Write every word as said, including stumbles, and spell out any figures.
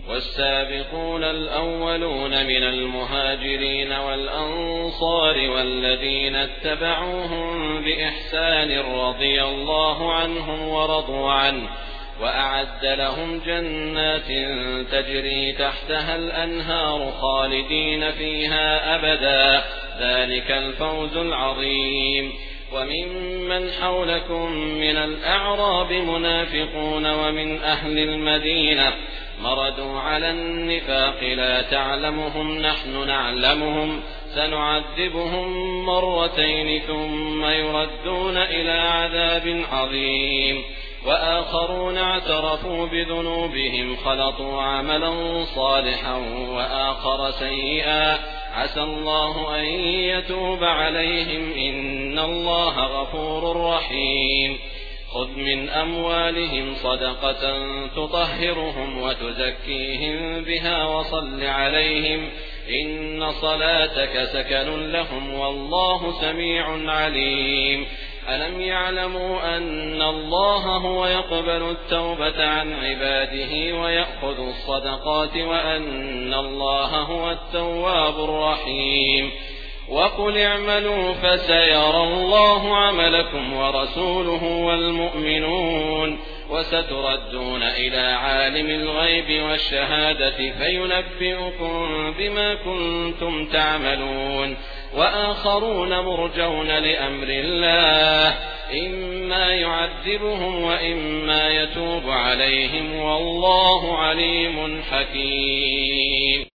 والسابقون الأولون من المهاجرين والأنصار والذين اتبعوهم بإحسان رضي الله عنهم ورضوا عنه وأعد لهم جنات تجري تحتها الأنهار خالدين فيها أبدا ذلك الفوز العظيم. وممن حولكم من الأعراب منافقون ومن أهل المدينة مردوا على النفاق لا تعلمهم نحن نعلمهم سنعذبهم مرتين ثم يردون إلى عذاب عظيم. وآخرون اعترفوا بذنوبهم خلطوا عملا صالحا وآخر سيئا عسى الله أن يتوب عليهم إن الله غفور رحيم. خذ من أموالهم صدقة تطهرهم وتزكيهم بها وصل عليهم إن صلاتك سكن لهم والله سميع عليم. ألم يعلموا أن الله هو يقبل التوبة عن عباده ويأخذ الصدقات وأن الله هو التواب الرحيم. وقل اعملوا فسيرى الله عملكم ورسوله والمؤمنون وستردون إلى عالم الغيب والشهادة فينبئكم بما كنتم تعملون. وآخرون مرجون لأمر الله إما يعذبهم وإما يتوب عليهم والله عليم حكيم.